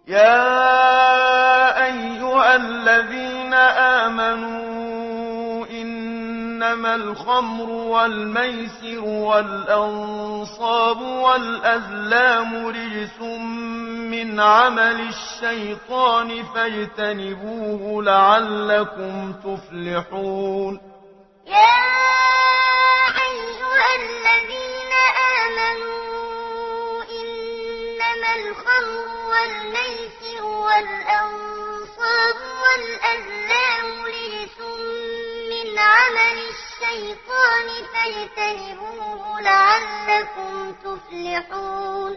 يا أيها الذين آمنوا إنما الخمر والميسر والأنصاب والأزلام رجس من عمل الشيطان فاجتنبوه لعلكم تفلحون. يا أيها الذين آمنوا إنما الخمر والميسر والأنصاب والأزلام رجس من عمل الشيطان فاجتنبوه لعلكم تفلحون.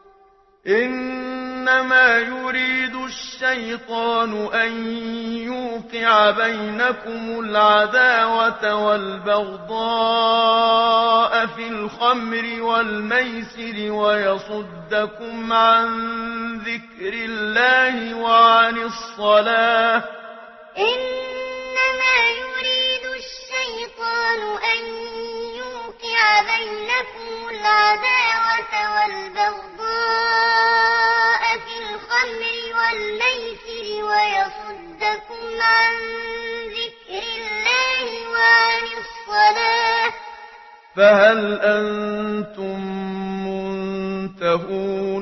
إنما يريد الشيطان أن يوقع بينكم العداوة والبغضاء في الخمر والميسر ويصدكم عن ذكر الله وعن الصلاة. إنما يريد الشيطان أن يوقع بينكم العداوة والبغضاء في الخمر والميسر ويصدكم عن ذكر الله وعن الصلاة. فهل أنتم منتهون؟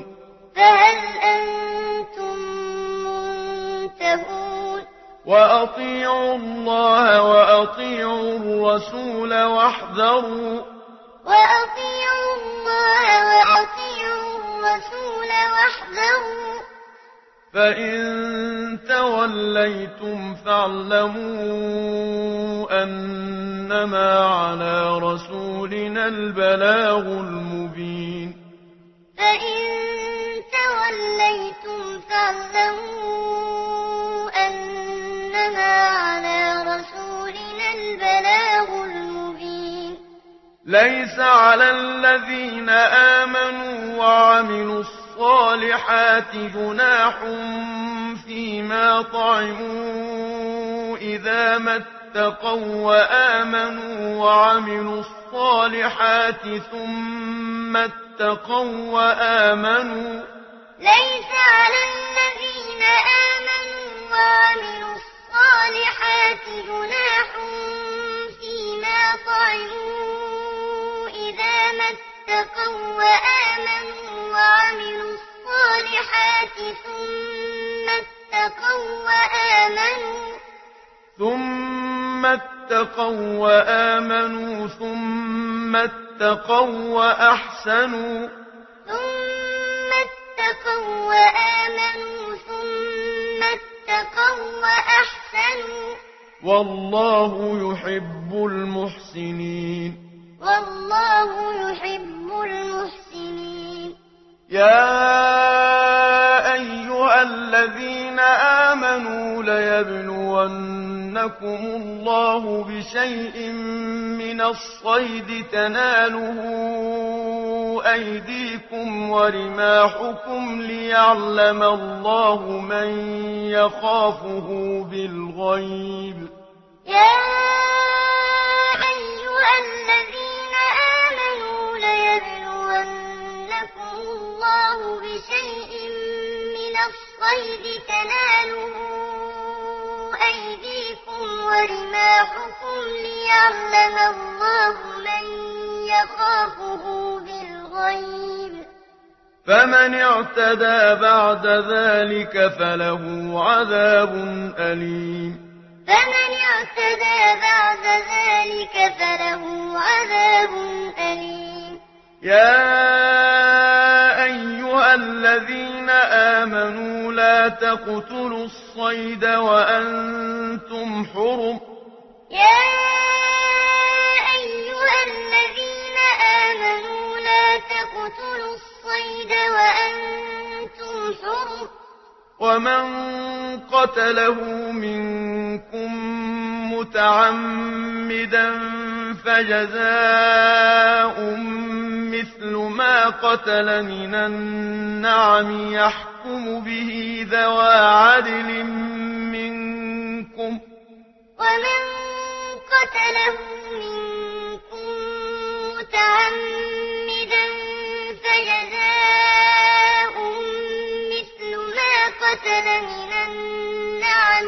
وأطيعوا الله وأطيعوا الرسول واحذروا. فإن توليتم فاعلموا أنما على رسولنا البلاغ المبين. فإن توليتم فاعلموا أنما على رسولنا البلاغ المبين. ليس على الذين آمنوا وعملوا الصالحات جناح فيما طعموا إذا ما اتقوا وآمنوا وعملوا الصالحات ثم اتقوا وآمنوا. ليس على الذين آمنوا وعملوا الصالحات جناح فيما طعموا إذا ما اتقوا وآمنوا وعملوا الصالحات ثم اتقوا وآمنوا والله يحب المحسنين. يا أيها الذين آمنوا ليبلونكم الله بشيء من الصيد تناله أيديكم ورماحكم ليعلم الله من يخافه بالغيب. يا أيها الذين آمنوا ليبلونكم الله بشيء من الصيد تناله أيديكم ورماحكم ليعلم الله من يخافه بالغيب. فمن اعتدى بعد ذلك فله عذاب أليم. يا أيها الذين آمنوا لا تقتلوا الصيد وأنتم حرم. ومن قتله منكم متعمدا فجزاء مثل ما قتل من النعم يحكم به ذوى عدل منكم. ومن قتله منكم متعمدا فجزاء مثل ما قتل قتل من النعم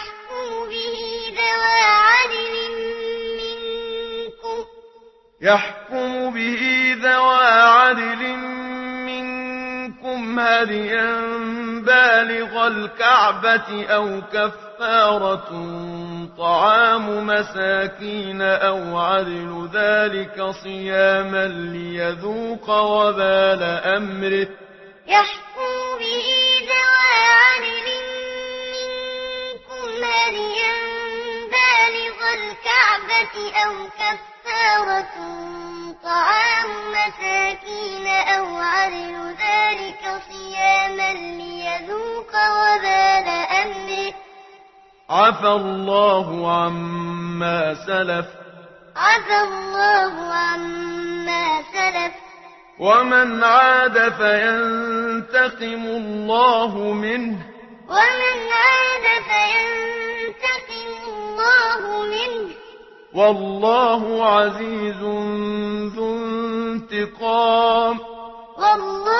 يحكم به ذوى عدل منكم هديا بالغ الكعبة أو كفارة طعام مساكين أو عدل ذلك صياما ليذوق وبال أمره يحكم به ذوى عدل منكم هديا بالغ الكعبة أو كفارة طعام مساكين أو عدل ذلك صياما ليذوق وبال أمره عفى الله عما سلف عفى الله عما سلف ومن عاد فينتقم الله منه ومن عاد فينتقم الله منه والله عزيز ذو انتقام والله